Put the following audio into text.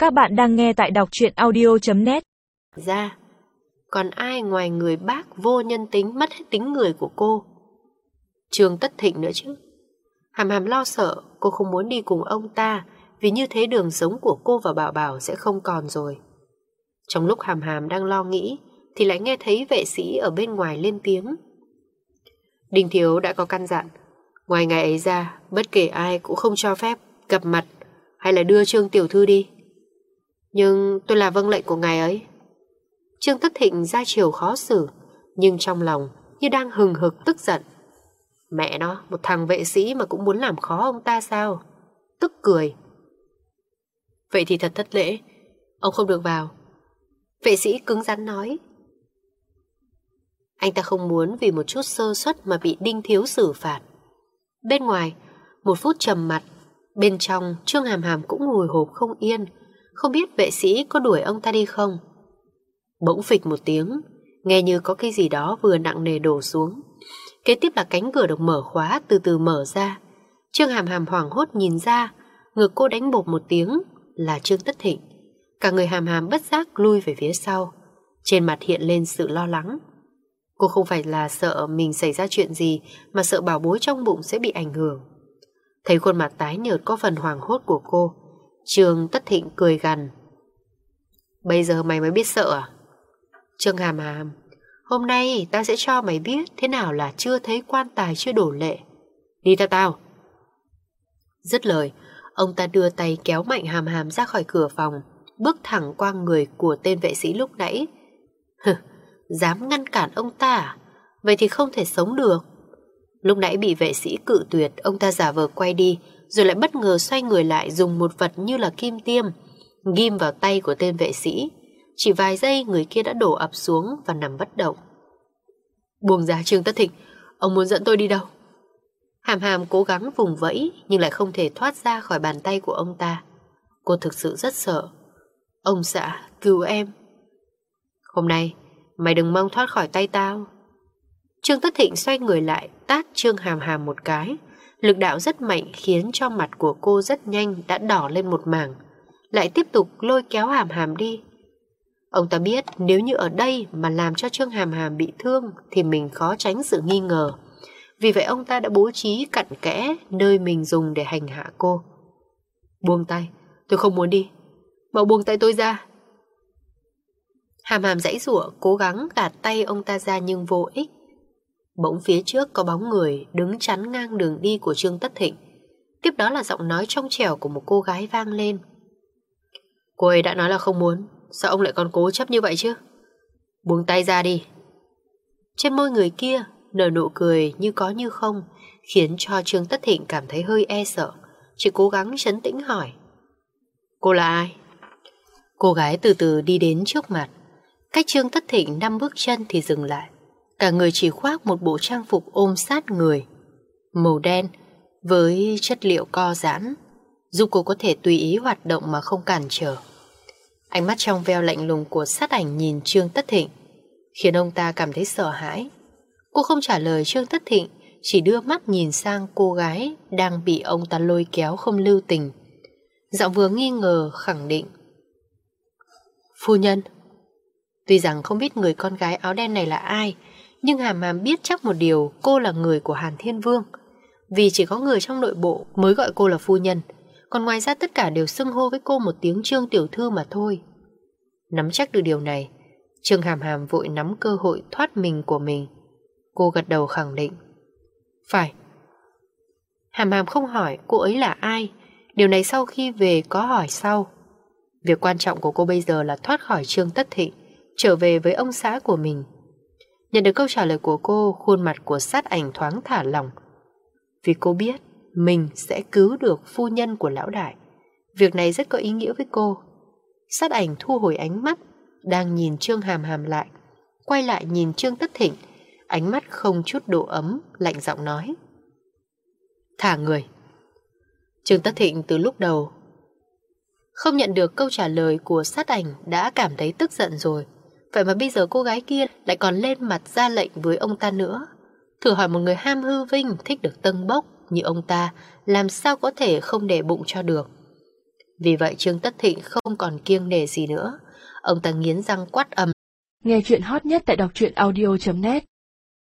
Các bạn đang nghe tại đọc truyện audio.net. Ra, còn ai ngoài người bác vô nhân tính mất hết tính người của cô? Trương Tất Thịnh nữa chứ. Hàm Hàm lo sợ cô không muốn đi cùng ông ta, vì như thế đường sống của cô và Bảo Bảo sẽ không còn rồi. Trong lúc Hàm Hàm đang lo nghĩ thì lại nghe thấy vệ sĩ ở bên ngoài lên tiếng. Đinh Thiếu đã có căn dặn, ngoài ngày ấy ra bất kể ai cũng không cho phép gặp mặt hay là đưa Trương tiểu thư đi. Nhưng tôi là vâng lệnh của ngài ấy. Trương Tất Thịnh ra chiều khó xử, nhưng trong lòng như đang hừng hực tức giận. Mẹ nó, một thằng vệ sĩ mà cũng muốn làm khó ông ta sao? Tức cười. Vậy thì thật thất lễ, ông không được vào. Vệ sĩ cứng rắn nói. Anh ta không muốn vì một chút sơ suất mà bị Đinh Thiếu xử phạt. Bên ngoài, một phút trầm mặc, bên trong Trương Hàm Hàm cũng hồi hộp không yên, không biết vệ sĩ có đuổi ông ta đi không. Bỗng phịch một tiếng, nghe như có cái gì đó vừa nặng nề đổ xuống. Kế tiếp là cánh cửa được mở khóa từ từ mở ra. Trương Hàm Hàm hoảng hốt nhìn ra, ngực cô đánh bộp một tiếng là Trương Tất Thịnh. Cả người Hàm Hàm bất giác lui về phía sau, trên mặt hiện lên sự lo lắng. Cô không phải là sợ mình xảy ra chuyện gì, mà sợ bảo bối trong bụng sẽ bị ảnh hưởng. Thấy khuôn mặt tái nhợt có phần hoảng hốt của cô, Trương Tất Thịnh cười gằn. Bây giờ mày mới biết sợ à? Trương Hàm Hàm, hôm nay tao sẽ cho mày biết thế nào là chưa thấy quan tài chưa đổ lệ. Đi theo tao. Dứt lời, ông ta đưa tay kéo mạnh Hàm Hàm ra khỏi cửa phòng, bước thẳng qua người của tên vệ sĩ lúc nãy. Dám ngăn cản ông ta à? Vậy thì không thể sống được. Lúc nãy bị vệ sĩ cự tuyệt, ông ta giả vờ quay đi, rồi lại bất ngờ xoay người lại dùng một vật như là kim tiêm ghim vào tay của tên vệ sĩ. Chỉ vài giây người kia đã đổ ập xuống và nằm bất động. Buông ra Trương Tất Thịnh, ông muốn dẫn tôi đi đâu? Hàm Hàm cố gắng vùng vẫy nhưng lại không thể thoát ra khỏi bàn tay của ông ta. Cô thực sự rất sợ. Ông xã, cứu em. Hôm nay mày đừng mong thoát khỏi tay tao. Trương Tất Thịnh xoay người lại tát Trương Hàm Hàm một cái. Lực đạo rất mạnh khiến cho mặt của cô rất nhanh đã đỏ lên một mảng. Lại tiếp tục lôi kéo Hàm Hàm đi. Ông ta biết nếu như ở đây mà làm cho Trương Hàm Hàm bị thương thì mình khó tránh sự nghi ngờ. Vì vậy ông ta đã bố trí cặn kẽ nơi mình dùng để hành hạ cô. Buông tay, tôi không muốn đi. Mau buông tay tôi ra. Hàm Hàm giãy giụa cố gắng gạt tay ông ta ra nhưng vô ích. Bỗng phía trước có bóng người đứng chắn ngang đường đi của Trương Tất Thịnh. Tiếp đó là giọng nói trong trẻo của một cô gái vang lên. Cô ấy đã nói là không muốn, sao ông lại còn cố chấp như vậy chứ? Buông tay ra đi. Trên môi người kia nở nụ cười như có như không, khiến cho Trương Tất Thịnh cảm thấy hơi e sợ. Chỉ cố gắng trấn tĩnh hỏi. Cô là ai? Cô gái từ từ đi đến trước mặt. Cách Trương Tất Thịnh 5 bước chân thì dừng lại. Cả người chỉ khoác một bộ trang phục ôm sát người, màu đen với chất liệu co giãn, giúp cô có thể tùy ý hoạt động mà không cản trở. Ánh mắt trong veo lạnh lùng của sát ảnh nhìn Trương Tất Thịnh, khiến ông ta cảm thấy sợ hãi. Cô không trả lời Trương Tất Thịnh, chỉ đưa mắt nhìn sang cô gái đang bị ông ta lôi kéo không lưu tình. Giọng vừa nghi ngờ khẳng định. Phu nhân. Tuy rằng không biết người con gái áo đen này là ai, nhưng Hàm Hàm biết chắc một điều, cô là người của Hàn Thiên Vương. Vì chỉ có người trong nội bộ mới gọi cô là phu nhân, còn ngoài ra tất cả đều xưng hô với cô một tiếng Trương tiểu thư mà thôi. Nắm chắc được điều này, Trương Hàm Hàm vội nắm cơ hội thoát mình của mình. Cô gật đầu khẳng định. Phải. Hàm Hàm không hỏi cô ấy là ai, điều này sau khi về có hỏi sau. Việc quan trọng của cô bây giờ là thoát khỏi Trương Tất Thịnh, trở về với ông xã của mình. Nhận được câu trả lời của cô, khuôn mặt của sát ảnh thoáng thả lỏng. Vì cô biết mình sẽ cứu được phu nhân của lão đại. Việc này rất có ý nghĩa với cô. Sát ảnh thu hồi ánh mắt, đang nhìn Trương Hàm Hàm lại, quay lại nhìn Trương Tất Thịnh, ánh mắt không chút độ ấm, lạnh giọng nói. Thả người. Trương Tất Thịnh từ lúc đầu không nhận được câu trả lời của sát ảnh đã cảm thấy tức giận rồi. Vậy mà bây giờ cô gái kia lại còn lên mặt ra lệnh với ông ta nữa. Thử hỏi một người ham hư vinh, thích được tâng bốc như ông ta, làm sao có thể không để bụng cho được. Vì vậy Trương Tất Thịnh không còn kiêng nể gì nữa. Ông ta nghiến răng quát ầm. Nghe chuyện hot nhất tại đọc truyện audio.net